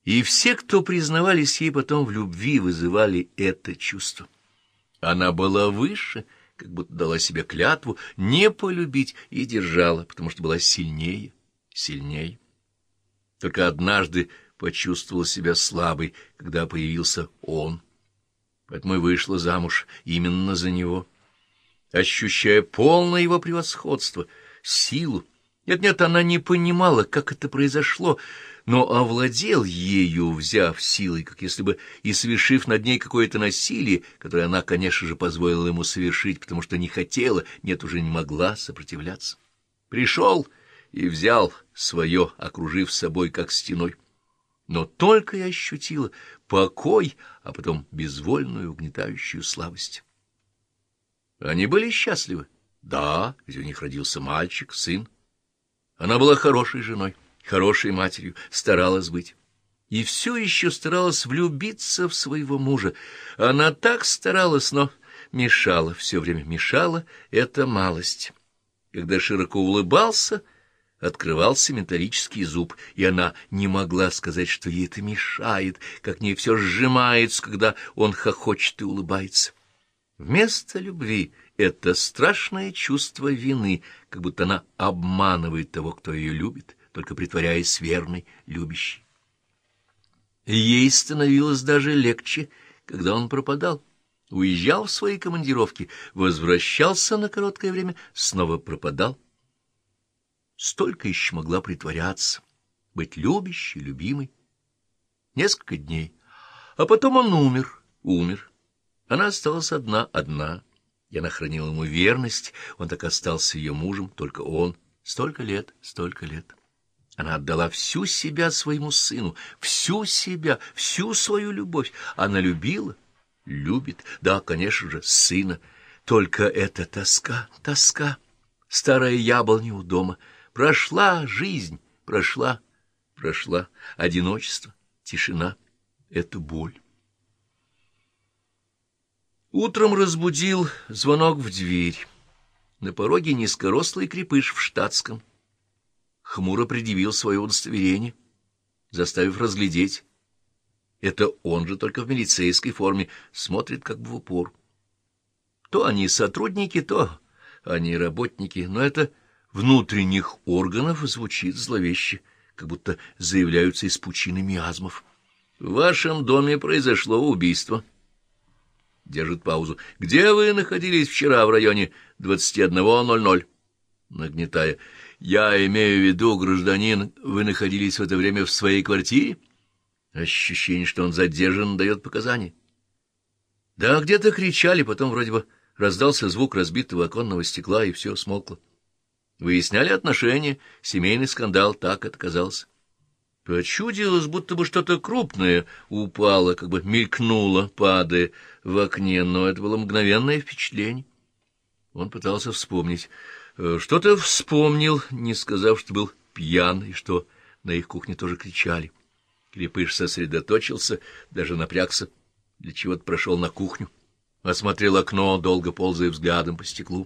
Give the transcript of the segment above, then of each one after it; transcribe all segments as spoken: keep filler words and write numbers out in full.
И все, кто признавались ей потом в любви, вызывали это чувство. Она была выше, как будто дала себе клятву не полюбить, и держала, потому что была сильнее, сильнее. Только однажды почувствовала себя слабой, когда появился он. Поэтому и вышла замуж именно за него, ощущая полное его превосходство, силу. Нет-нет, она не понимала, как это произошло, но овладел ею, взяв силой, как если бы и совершив над ней какое-то насилие, которое она, конечно же, позволила ему совершить, потому что не хотела, нет, уже не могла сопротивляться. Пришел и взял свое, окружив собой как стеной. Но только и ощутила покой, а потом безвольную угнетающую слабость. Они были счастливы. Да, ведь у них родился мальчик, сын. Она была хорошей женой, хорошей матерью, старалась быть. И все еще старалась влюбиться в своего мужа. Она так старалась, но мешала, все время мешала эта малость. Когда широко улыбался, открывался металлический зуб, и она не могла сказать, что ей это мешает, как в ней все сжимается, когда он хохочет и улыбается. Вместо любви это страшное чувство вины, как будто она обманывает того, кто ее любит, только притворяясь верной, любящей. Ей становилось даже легче, когда он пропадал. Уезжал в свои командировки, возвращался на короткое время, снова пропадал. Столько еще могла притворяться, быть любящей, любимой. Несколько дней. А потом он умер, умер. Она осталась одна, одна. И она хранила ему верность, он так остался ее мужем, только он. Столько лет, столько лет. Она отдала всю себя своему сыну, всю себя, всю свою любовь. Она любила, любит, да, конечно же, сына. Только эта тоска, тоска, старая яблоня у дома. Прошла жизнь, прошла, прошла одиночество, тишина, это боль. Утром разбудил звонок в дверь. На пороге низкорослый крепыш в штатском. Хмуро предъявил свое удостоверение, заставив разглядеть. Это он же, только в милицейской форме, смотрит как бы в упор. То они сотрудники, то они работники, но это внутренних органов звучит зловеще, как будто заявляются из пучины миазмов. В вашем доме произошло убийство. Держит паузу. Где вы находились вчера в районе двадцати одного ноль ноль? Нагнетая. Я имею в виду, гражданин, вы находились в это время в своей квартире? Ощущение, что он задержан, дает показания. Да, где-то кричали, потом вроде бы раздался звук разбитого оконного стекла, и все смолкло. Выясняли отношения, семейный скандал, так это казалось. Почудилось, будто бы что-то крупное упало, как бы мелькнуло, падая в окне, но это было мгновенное впечатление. Он пытался вспомнить. Что-то вспомнил, не сказав, что был пьян, и что на их кухне тоже кричали. Крепыш сосредоточился, даже напрягся, для чего-то прошел на кухню, осмотрел окно, долго ползая взглядом по стеклу.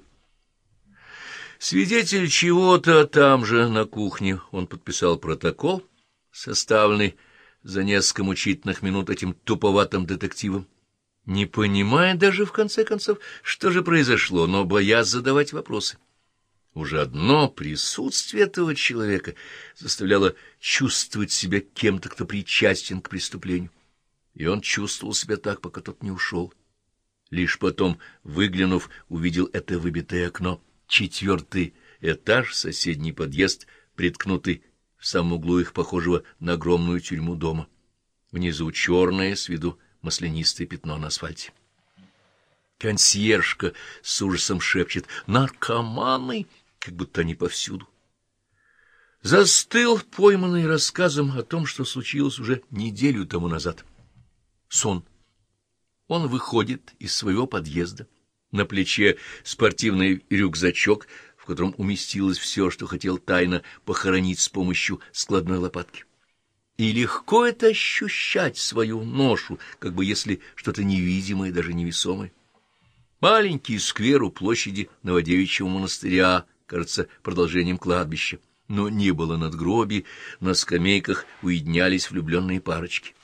Свидетель чего-то там же, на кухне, он подписал протокол, составленный за несколько мучительных минут этим туповатым детективом, не понимая даже, в конце концов, что же произошло, но боясь задавать вопросы. Уже одно присутствие этого человека заставляло чувствовать себя кем-то, кто причастен к преступлению. И он чувствовал себя так, пока тот не ушел. Лишь потом, выглянув, увидел это выбитое окно. Четвертый этаж, соседний подъезд, приткнутый в самом углу их похожего на огромную тюрьму дома. Внизу черное, с виду маслянистое пятно на асфальте. Консьержка с ужасом шепчет «Наркоманы!», как будто они повсюду. Застыл, пойманный рассказом о том, что случилось уже неделю тому назад. Сон. Он выходит из своего подъезда. На плече спортивный рюкзачок, в котором уместилось все, что хотел тайно похоронить с помощью складной лопатки. И легко это ощущать, свою ношу, как бы если что-то невидимое, даже невесомое. Маленький сквер у площади Новодевичьего монастыря, кажется, продолжением кладбища. но не было надгробий, на скамейках уединялись влюбленные парочки.